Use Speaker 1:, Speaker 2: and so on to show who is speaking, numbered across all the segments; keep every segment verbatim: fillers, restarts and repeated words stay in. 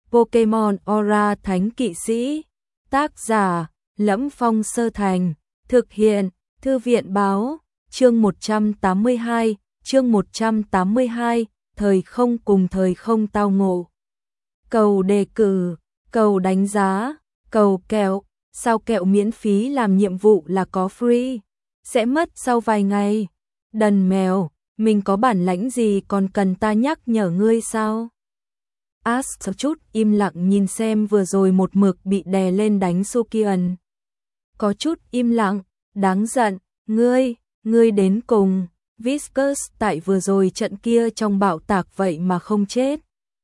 Speaker 1: Pokemon Aura Thánh Kỵ Sĩ. Tác giả: Lẫm Phong Sơ Thành. Thực hiện: Thư viện báo. Chương một trăm tám mươi hai, chương một trăm tám mươi hai, thời không cùng thời không tao ngộ. Cầu đề cử, cầu đánh giá, cầu kẹo, sao kẹo miễn phí làm nhiệm vụ là có free, sẽ mất sau vài ngày. Đần mèo, mình có bản lãnh gì còn cần ta nhắc nhở ngươi sao? Ash chút im lặng nhìn xem vừa rồi một mực bị đè lên đánh Sukian. Có chút im lặng, đáng giận, ngươi, ngươi đến cùng, Viscus tại vừa rồi trận kia trong bạo tạc vậy mà không chết.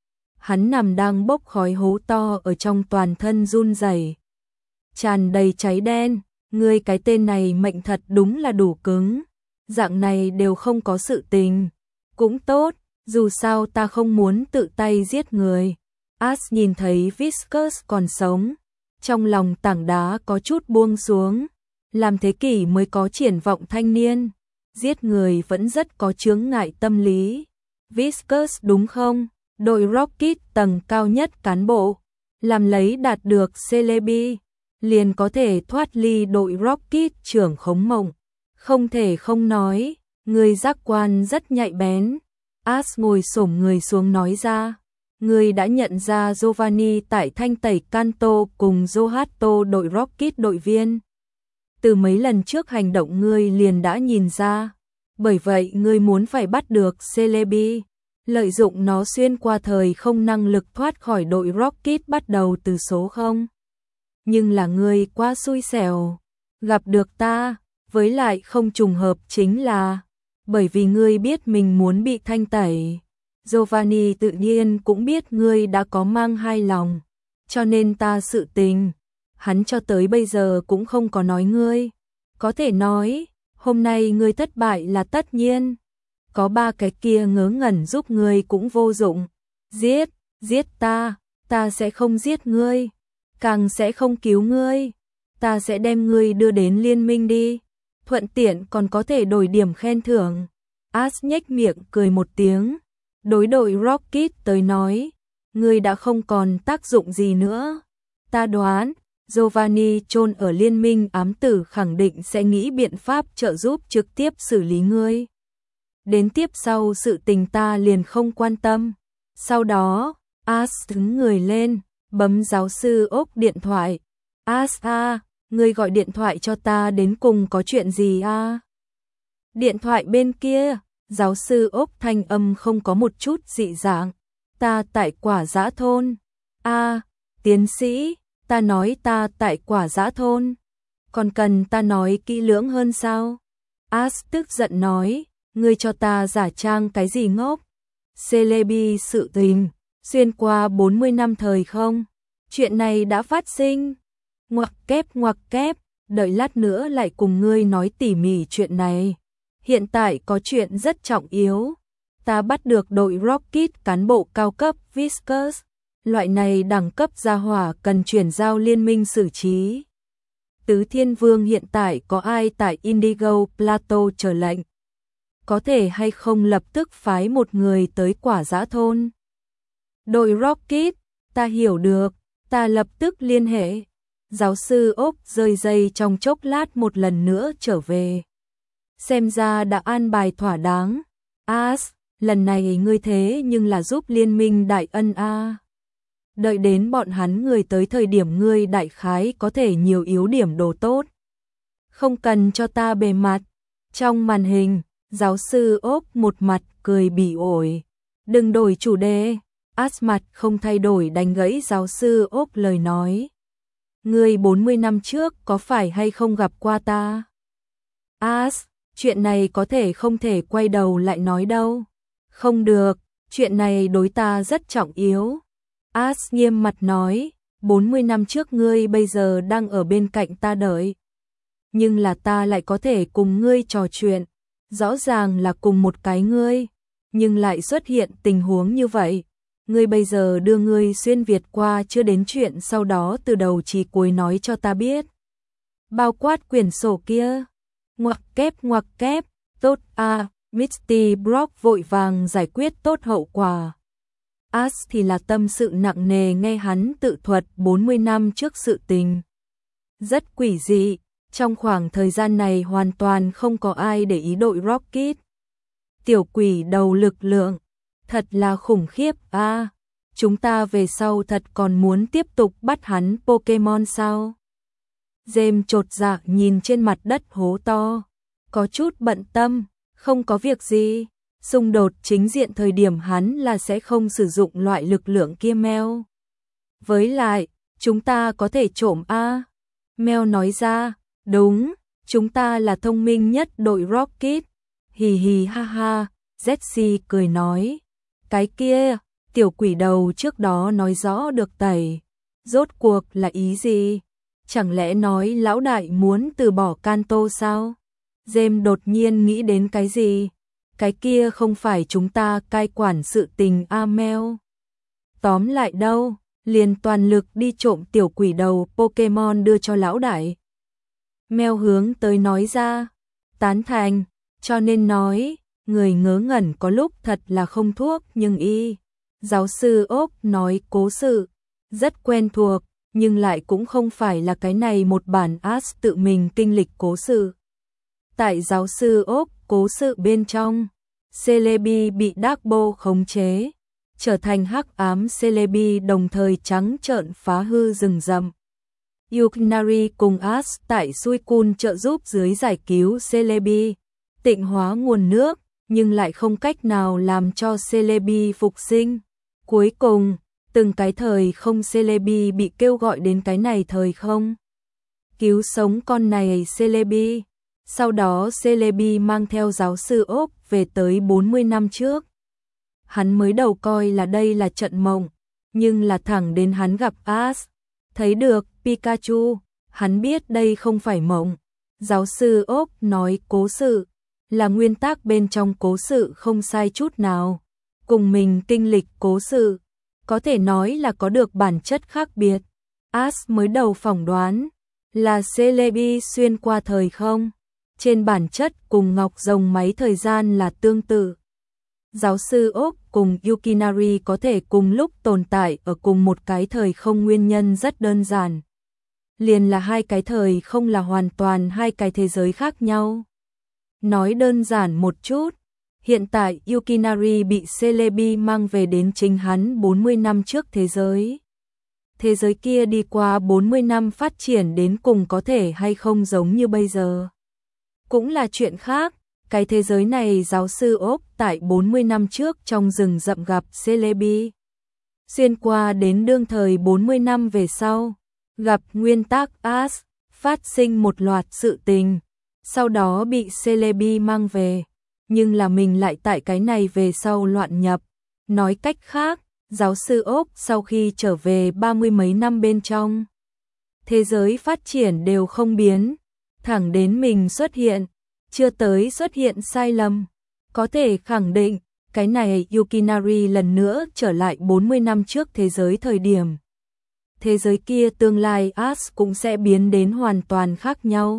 Speaker 1: Hắn nằm đang bốc khói hố to ở trong toàn thân run rẩy, tràn đầy cháy đen, ngươi cái tên này mệnh thật đúng là đủ cứng, dạng này đều không có sự tình, cũng tốt, dù sao ta không muốn tự tay giết người. Ash nhìn thấy Viscus còn sống, trong lòng tảng đá có chút buông xuống, làm thế kỷ mới có triển vọng thanh niên, giết người vẫn rất có chướng ngại tâm lý. Viscus đúng không? Đội Rocket tầng cao nhất cán bộ, làm lấy đạt được Celebi, liền có thể thoát ly đội Rocket trưởng khống mộng. Không thể không nói, người giác quan rất nhạy bén. Ash ngồi xổm người xuống nói ra, người đã nhận ra Giovanni tại thanh tẩy Kanto cùng Zohato đội Rocket đội viên. Từ mấy lần trước hành động ngươi liền đã nhìn ra, bởi vậy ngươi muốn phải bắt được Celebi, lợi dụng nó xuyên qua thời không năng lực thoát khỏi đội Rocket bắt đầu từ số không. Nhưng là ngươi quá xui xẻo, gặp được ta, với lại không trùng hợp chính là, bởi vì ngươi biết mình muốn bị thanh tẩy. Giovanni tự nhiên cũng biết ngươi đã có mang hai lòng, cho nên ta sự tình, hắn cho tới bây giờ cũng không có nói ngươi. Có thể nói, hôm nay ngươi thất bại là tất nhiên. Có ba cái kia ngớ ngẩn giúp ngươi cũng vô dụng. Giết, giết ta, ta sẽ không giết ngươi, càng sẽ không cứu ngươi. Ta sẽ đem ngươi đưa đến liên minh đi, thuận tiện còn có thể đổi điểm khen thưởng. Ash nhếch miệng cười một tiếng, đối đội Rocket tới nói, ngươi đã không còn tác dụng gì nữa. Ta đoán, Giovanni chôn ở liên minh ám tử khẳng định sẽ nghĩ biện pháp trợ giúp trực tiếp xử lý ngươi. Đến tiếp sau sự tình ta liền không quan tâm. Sau đó, Ash đứng người lên, bấm giáo sư Oak điện thoại. Ash a, ngươi gọi điện thoại cho ta đến cùng có chuyện gì a? À? Điện thoại bên kia, giáo sư Oak thanh âm không có một chút dị dạng. Ta tại Quả Dã thôn. A, à, tiến sĩ, ta nói ta tại Quả Dã thôn. Còn cần ta nói kỹ lưỡng hơn sao? Ash tức giận nói, ngươi cho ta giả trang cái gì ngốc? Celebi sự tình, xuyên qua bốn mươi năm thời không? Chuyện này đã phát sinh. Ngoặc kép ngoặc kép, đợi lát nữa lại cùng ngươi nói tỉ mỉ chuyện này. Hiện tại có chuyện rất trọng yếu. Ta bắt được đội Rocket cán bộ cao cấp Viscus. Loại này đẳng cấp gia hỏa cần chuyển giao liên minh xử trí. Tứ Thiên Vương hiện tại có ai tại Indigo Plateau chờ lệnh? Có thể hay không lập tức phái một người tới Quả Dã thôn? Đội Rocket, ta hiểu được, ta lập tức liên hệ. Giáo sư Ốc rơi dây trong chốc lát một lần nữa trở về. Xem ra đã an bài thỏa đáng. Ash, lần này ngươi thế nhưng là giúp liên minh đại ân a. Đợi đến bọn hắn người tới thời điểm ngươi đại khái có thể nhiều yếu điểm đồ tốt. Không cần cho ta bề mặt. Trong màn hình, giáo sư Ốc một mặt cười bỉ ổi. Đừng đổi chủ đề. Ash mặt không thay đổi đánh gãy giáo sư Ốc lời nói. Ngươi bốn mươi năm trước có phải hay không gặp qua ta? Ash, chuyện này có thể không thể quay đầu lại nói đâu. Không được, chuyện này đối ta rất trọng yếu. Ash nghiêm mặt nói, bốn mươi năm trước ngươi bây giờ đang ở bên cạnh ta đợi. Nhưng là ta lại có thể cùng ngươi trò chuyện. Rõ ràng là cùng một cái ngươi, nhưng lại xuất hiện tình huống như vậy. Ngươi bây giờ đưa ngươi xuyên Việt qua chưa đến chuyện sau đó từ đầu chí cuối nói cho ta biết. Bao quát quyển sổ kia. Ngoặc kép ngoặc kép, tốt a, à, Misty Brock vội vàng giải quyết tốt hậu quả. As thì là tâm sự nặng nề nghe hắn tự thuật bốn mươi năm trước sự tình. Rất quỷ dị, trong khoảng thời gian này hoàn toàn không có ai để ý đội Rocket. Tiểu quỷ đầu lực lượng, thật là khủng khiếp a. À, chúng ta về sau thật còn muốn tiếp tục bắt hắn Pokemon sao? James chột dạ nhìn trên mặt đất hố to, có chút bận tâm, không có việc gì. Xung đột chính diện thời điểm hắn là sẽ không sử dụng loại lực lượng kia Mèo. Với lại, chúng ta có thể trộm a. À. Mèo nói ra, đúng, chúng ta là thông minh nhất đội Rocket. Hì hì ha ha, Jessie cười nói. Cái kia, tiểu quỷ đầu trước đó nói rõ được tẩy. Rốt cuộc là ý gì? Chẳng lẽ nói lão đại muốn từ bỏ Kanto sao? James đột nhiên nghĩ đến cái gì? Cái kia không phải chúng ta cai quản sự tình a Mèo. Tóm lại đâu, liền toàn lực đi trộm tiểu quỷ đầu Pokemon đưa cho lão đại. Mèo hướng tới nói ra, tán thành, cho nên nói, người ngớ ngẩn có lúc thật là không thuốc nhưng y. Giáo sư Ốc nói cố sự, rất quen thuộc, nhưng lại cũng không phải là cái này một bản As tự mình kinh lịch cố sự. Tại giáo sư Ốc cố sự bên trong, Celebi bị Darkbo khống chế, trở thành hắc ám Celebi đồng thời trắng trợn phá hư rừng rậm. Yukinari cùng As tại Suicune trợ giúp dưới giải cứu Celebi, tịnh hóa nguồn nước, nhưng lại không cách nào làm cho Celebi phục sinh. Cuối cùng, từng cái thời không Celebi bị kêu gọi đến cái này thời không. Cứu sống con này Celebi. Sau đó Celebi mang theo giáo sư Ốc về tới bốn mươi năm trước. Hắn mới đầu coi là đây là trận mộng, nhưng là thẳng đến hắn gặp As, thấy được Pikachu, hắn biết đây không phải mộng. Giáo sư Ốc nói cố sự, là nguyên tắc bên trong cố sự không sai chút nào. Cùng mình kinh lịch cố sự, có thể nói là có được bản chất khác biệt. As mới đầu phỏng đoán, là Celebi xuyên qua thời không. Trên bản chất cùng ngọc rồng máy thời gian là tương tự. Giáo sư Ốc cùng Yukinari có thể cùng lúc tồn tại ở cùng một cái thời không nguyên nhân rất đơn giản. Liền là hai cái thời không là hoàn toàn hai cái thế giới khác nhau. Nói đơn giản một chút, hiện tại Yukinari bị Celebi mang về đến chính hắn bốn mươi năm trước thế giới. Thế giới kia đi qua bốn mươi năm phát triển đến cùng có thể hay không giống như bây giờ. Cũng là chuyện khác, cái thế giới này giáo sư Ốc tại bốn mươi năm trước trong rừng rậm gặp Celebi. Xuyên qua đến đương thời bốn mươi năm về sau, gặp nguyên tắc As, phát sinh một loạt sự tình, sau đó bị Celebi mang về, nhưng là mình lại tại cái này về sau loạn nhập. Nói cách khác, giáo sư Ốc sau khi trở về ba mươi mấy năm bên trong, thế giới phát triển đều không biến, thẳng đến mình xuất hiện, chưa tới xuất hiện sai lầm. Có thể khẳng định, cái này Yukinari lần nữa trở lại bốn mươi năm trước thế giới thời điểm. Thế giới kia tương lai As cũng sẽ biến đến hoàn toàn khác nhau.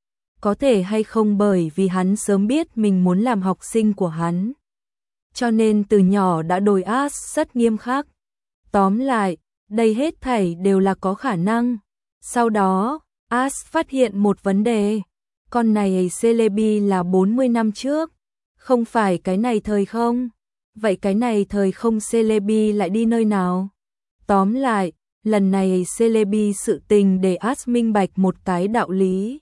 Speaker 1: Có thể hay không bởi vì hắn sớm biết mình muốn làm học sinh của hắn. Cho nên từ nhỏ đã đối As rất nghiêm khắc. Tóm lại, đây hết thảy đều là có khả năng. Sau đó, As phát hiện một vấn đề. Con này Celebi là bốn mươi năm trước, không phải cái này thời không. Vậy cái này thời không Celebi lại đi nơi nào? Tóm lại, lần này Celebi sự tình để As minh bạch một cái đạo lý.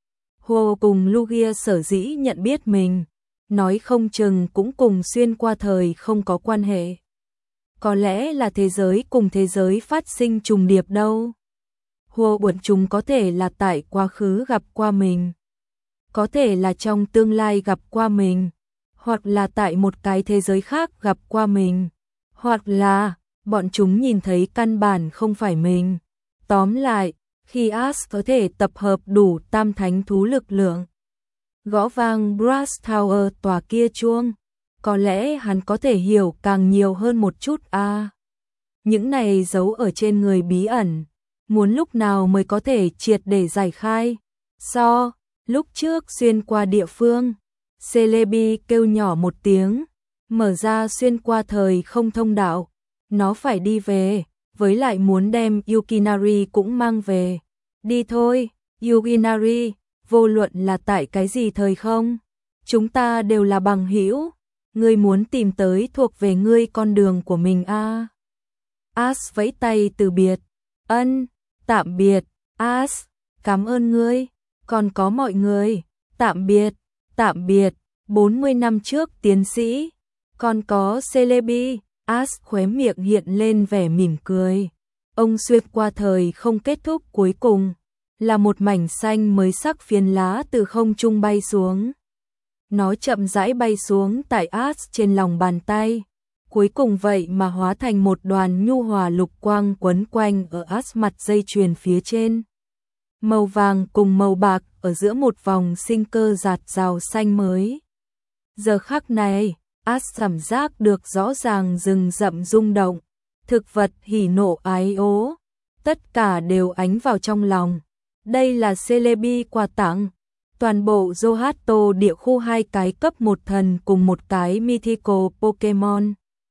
Speaker 1: Hồ cùng Lugia sở dĩ nhận biết mình, nói không chừng cũng cùng xuyên qua thời không có quan hệ. Có lẽ là thế giới cùng thế giới phát sinh trùng điệp đâu. Hồ bọn chúng có thể là tại quá khứ gặp qua mình. Có thể là trong tương lai gặp qua mình, hoặc là tại một cái thế giới khác gặp qua mình, hoặc là bọn chúng nhìn thấy căn bản không phải mình. Tóm lại, khi As có thể tập hợp đủ tam thánh thú lực lượng, gõ vang Brass Tower tòa kia chuông, có lẽ hắn có thể hiểu càng nhiều hơn một chút a. À, những này giấu ở trên người bí ẩn, muốn lúc nào mới có thể triệt để giải khai. So lúc trước xuyên qua địa phương, Celebi kêu nhỏ một tiếng, mở ra xuyên qua thời không thông đạo, Nó phải đi về, với lại muốn đem Yukinari cũng mang về. Đi thôi, Yukinari, vô luận là tại cái gì thời không, chúng ta đều là bằng hữu. Ngươi muốn tìm tới thuộc về ngươi con đường của mình a. À? As vẫy tay từ biệt. Ân, tạm biệt, As, cảm ơn ngươi, còn có mọi người, tạm biệt, tạm biệt, bốn mươi năm trước tiến sĩ, còn có Celebi, As khóe miệng hiện lên vẻ mỉm cười. Ông xuyên qua thời không kết thúc cuối cùng, là một mảnh xanh mới sắc phiến lá từ không trung bay xuống. Nó chậm rãi bay xuống tại As trên lòng bàn tay, cuối cùng vậy mà hóa thành một đoàn nhu hòa lục quang quấn quanh ở As mặt dây chuyền phía trên. Màu vàng cùng màu bạc ở giữa một vòng sinh cơ rạt rào xanh mới. Giờ khắc này, As cảm giác được rõ ràng rừng rậm rung động, thực vật hỉ nộ ái ố, tất cả đều ánh vào trong lòng. Đây là Celebi quà tặng. Toàn bộ Johto địa khu hai cái cấp một thần cùng một cái mythical Pokemon.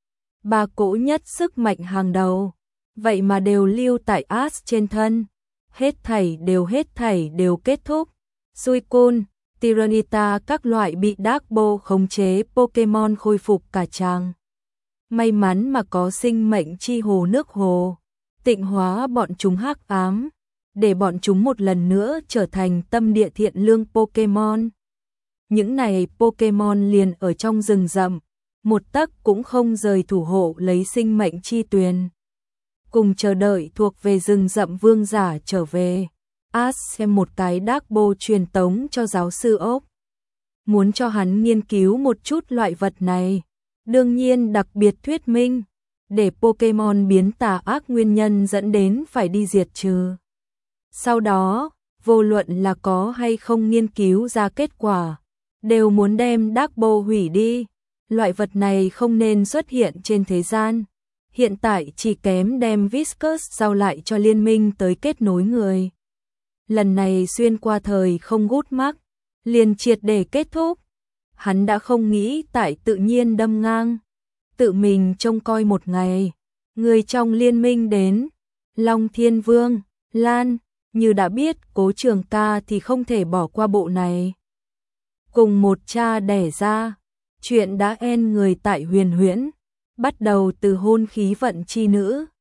Speaker 1: Ba cỗ nhất sức mạnh hàng đầu, vậy mà đều lưu tại As trên thân. Hết thảy đều hết thảy đều kết thúc. Suicune, Tyranitar các loại bị Dark Ball khống chế Pokemon khôi phục cả tràng. May mắn mà có sinh mệnh chi hồ nước hồ, tịnh hóa bọn chúng hắc ám, để bọn chúng một lần nữa trở thành tâm địa thiện lương Pokemon. Những này Pokemon liền ở trong rừng rậm, một tấc cũng không rời thủ hộ lấy sinh mệnh chi tuyền. Cùng chờ đợi thuộc về rừng rậm vương giả trở về, As xem một cái Dark Ball truyền tống cho giáo sư ốc. Muốn cho hắn nghiên cứu một chút loại vật này, đương nhiên đặc biệt thuyết minh, để Pokemon biến tà ác nguyên nhân dẫn đến phải đi diệt trừ. Sau đó, vô luận là có hay không nghiên cứu ra kết quả, đều muốn đem Dark Ball hủy đi. Loại vật này không nên xuất hiện trên thế gian. Hiện tại chỉ kém đem Viscus giao lại cho liên minh tới kết nối người. Lần này xuyên qua thời không gút mắc, liền triệt để kết thúc. Hắn đã không nghĩ tại tự nhiên đâm ngang, tự mình trông coi một ngày. Người trong liên minh đến, Long Thiên Vương, Lan, như đã biết Cố Trường Ca thì không thể bỏ qua bộ này. Cùng một cha đẻ ra, chuyện đã en người tại huyền huyễn, bắt đầu từ hôn khí vận chi nữ.